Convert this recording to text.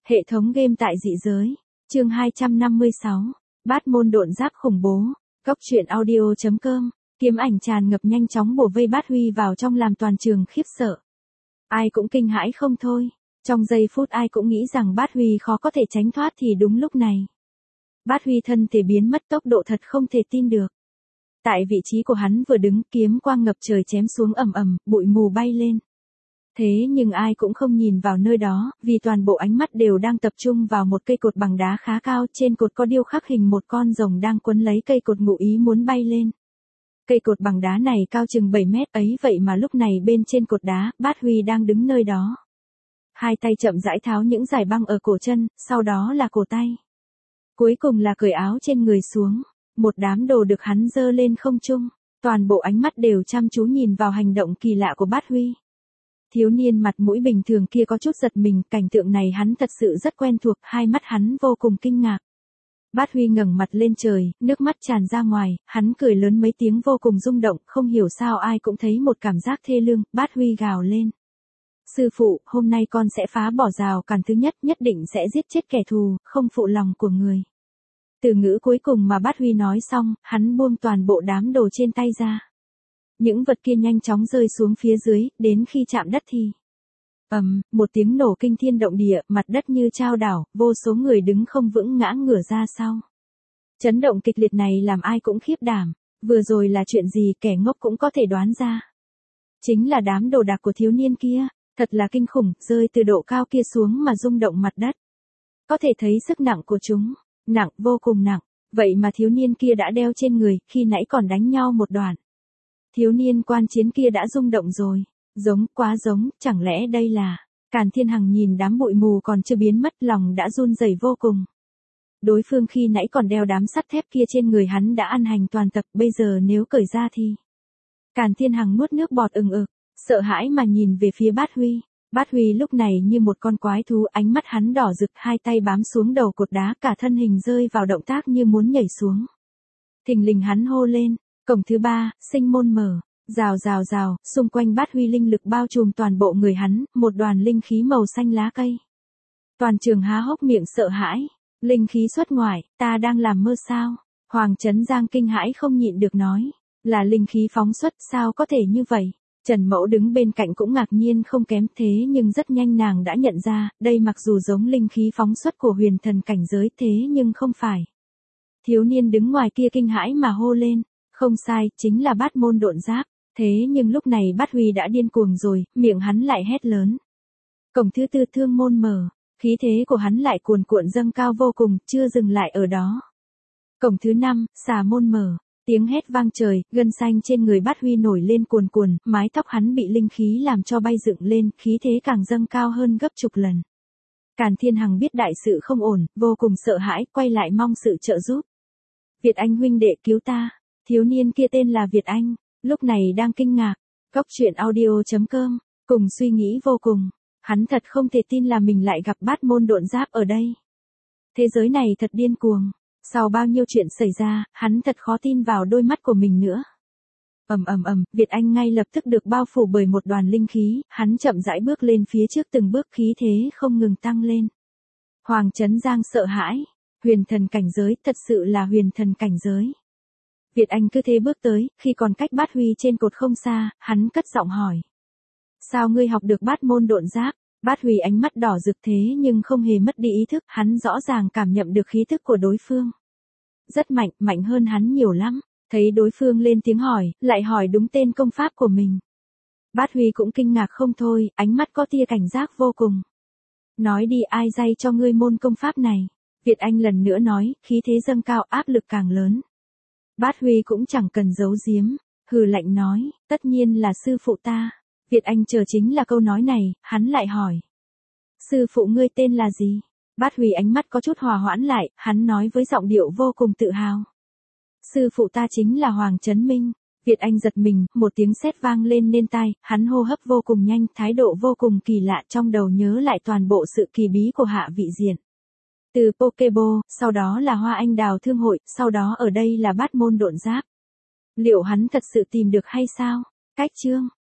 Hệ thống game tại dị giới. Chương 256. Bát môn độn giáp khủng bố. Cốc truyện audio.com. Kiếm ảnh tràn ngập nhanh chóng bổ vây Bát Huy vào trong làm toàn trường khiếp sợ. Ai cũng kinh hãi không thôi. Trong giây phút ai cũng nghĩ rằng Bát Huy khó có thể tránh thoát thì đúng lúc này. Bát Huy thân thể biến mất tốc độ thật không thể tin được. Tại vị trí của hắn vừa đứng, kiếm quang ngập trời chém xuống ầm ầm, bụi mù bay lên. Thế nhưng ai cũng không nhìn vào nơi đó, vì toàn bộ ánh mắt đều đang tập trung vào một cây cột bằng đá khá cao, trên cột có điêu khắc hình một con rồng đang quấn lấy cây cột ngụ ý muốn bay lên. Cây cột bằng đá này cao chừng 7 mét ấy vậy mà lúc này bên trên cột đá, Bát Huy đang đứng nơi đó. Hai tay chậm rãi tháo những dải băng ở cổ chân, sau đó là cổ tay. Cuối cùng là cởi áo trên người xuống, một đám đồ được hắn giơ lên không trung, toàn bộ ánh mắt đều chăm chú nhìn vào hành động kỳ lạ của Bát Huy. Thiếu niên mặt mũi bình thường kia có chút giật mình, cảnh tượng này hắn thật sự rất quen thuộc, hai mắt hắn vô cùng kinh ngạc. Bát Huy ngẩng mặt lên trời, nước mắt tràn ra ngoài, hắn cười lớn mấy tiếng vô cùng rung động, không hiểu sao ai cũng thấy một cảm giác thê lương. Bát Huy gào lên. Sư phụ, hôm nay con sẽ phá bỏ rào cản thứ nhất, nhất định sẽ giết chết kẻ thù, không phụ lòng của người. Từ ngữ cuối cùng mà Bát Huy nói xong, hắn buông toàn bộ đám đồ trên tay ra. Những vật kia nhanh chóng rơi xuống phía dưới, đến khi chạm đất thì một tiếng nổ kinh thiên động địa, mặt đất như chao đảo, vô số người đứng không vững ngã ngửa ra sau. Chấn động kịch liệt này làm ai cũng khiếp đảm, vừa rồi là chuyện gì kẻ ngốc cũng có thể đoán ra. Chính là đám đồ đạc của thiếu niên kia, thật là kinh khủng, rơi từ độ cao kia xuống mà rung động mặt đất. Có thể thấy sức nặng của chúng, nặng, vô cùng nặng, vậy mà thiếu niên kia đã đeo trên người, khi nãy còn đánh nhau một đoạn. Thiếu niên quan chiến kia đã rung động rồi, giống, quá giống, chẳng lẽ đây là... Càn Thiên Hằng nhìn đám bụi mù còn chưa biến mất, lòng đã run rẩy vô cùng. Đối phương khi nãy còn đeo đám sắt thép kia trên người hắn đã ăn hành toàn tập, bây giờ nếu cởi ra thì... Càn Thiên Hằng nuốt nước bọt ừng ực, sợ hãi mà nhìn về phía Bát Huy. Bát Huy lúc này như một con quái thú, ánh mắt hắn đỏ rực, hai tay bám xuống đầu cột đá, cả thân hình rơi vào động tác như muốn nhảy xuống. Thình lình hắn hô lên. Cổng thứ 3, sinh môn mở, rào rào rào, xung quanh Bát Huy linh lực bao trùm toàn bộ người hắn, một đoàn linh khí màu xanh lá cây. Toàn trường há hốc miệng sợ hãi, linh khí xuất ngoại, ta đang làm mơ sao? Hoàng Trấn Giang kinh hãi không nhịn được nói, là linh khí phóng xuất, sao có thể như vậy? Trần Mẫu đứng bên cạnh cũng ngạc nhiên không kém, thế nhưng rất nhanh nàng đã nhận ra, đây mặc dù giống linh khí phóng xuất của huyền thần cảnh giới thế nhưng không phải. Thiếu niên đứng ngoài kia kinh hãi mà hô lên. Không sai, chính là bát môn độn giáp. Thế nhưng lúc này Bát Huy đã điên cuồng rồi, miệng hắn lại hét lớn. Cổng thứ 4 thương môn mở, khí thế của hắn lại cuồn cuộn dâng cao vô cùng, chưa dừng lại ở đó. Cổng thứ 5, xà môn mở, tiếng hét vang trời, gân xanh trên người Bát Huy nổi lên cuồn cuộn, mái tóc hắn bị linh khí làm cho bay dựng lên, khí thế càng dâng cao hơn gấp chục lần. Càn Thiên Hằng biết đại sự không ổn, vô cùng sợ hãi, quay lại mong sự trợ giúp. Việt Anh huynh đệ cứu ta. Thiếu niên kia tên là Việt Anh, lúc này đang kinh ngạc. Cốc truyện audio.com, cùng suy nghĩ vô cùng. Hắn thật không thể tin là mình lại gặp bát môn độn giáp ở đây. Thế giới này thật điên cuồng. Sau bao nhiêu chuyện xảy ra, hắn thật khó tin vào đôi mắt của mình nữa. Việt Anh ngay lập tức được bao phủ bởi một đoàn linh khí, hắn chậm rãi bước lên phía trước từng bước, khí thế không ngừng tăng lên. Hoàng Trấn Giang sợ hãi, huyền thần cảnh giới, thật sự là huyền thần cảnh giới. Việt Anh cứ thế bước tới, khi còn cách Bát Huy trên cột không xa, hắn cất giọng hỏi. Sao ngươi học được bát môn độn giáp? Bát Huy ánh mắt đỏ rực thế nhưng không hề mất đi ý thức, hắn rõ ràng cảm nhận được khí thức của đối phương. Rất mạnh, mạnh hơn hắn nhiều lắm. Thấy đối phương lên tiếng hỏi, lại hỏi đúng tên công pháp của mình. Bát Huy cũng kinh ngạc không thôi, ánh mắt có tia cảnh giác vô cùng. Nói đi, ai dạy cho ngươi môn công pháp này? Việt Anh lần nữa nói, khí thế dâng cao, áp lực càng lớn. Bát Huy cũng chẳng cần giấu giếm, hừ lạnh nói, tất nhiên là sư phụ ta. Việt Anh chờ chính là câu nói này, hắn lại hỏi. Sư phụ ngươi tên là gì? Bát Huy ánh mắt có chút hòa hoãn lại, hắn nói với giọng điệu vô cùng tự hào. Sư phụ ta chính là Hoàng Trấn Minh. Việt Anh giật mình, một tiếng sét vang lên nên tai, hắn hô hấp vô cùng nhanh, thái độ vô cùng kỳ lạ, trong đầu nhớ lại toàn bộ sự kỳ bí của Hạ Vị Diện. Từ Pokéball, sau đó là Hoa Anh Đào Thương Hội, sau đó ở đây là bát môn độn giáp. Liệu hắn thật sự tìm được hay sao? Cách chương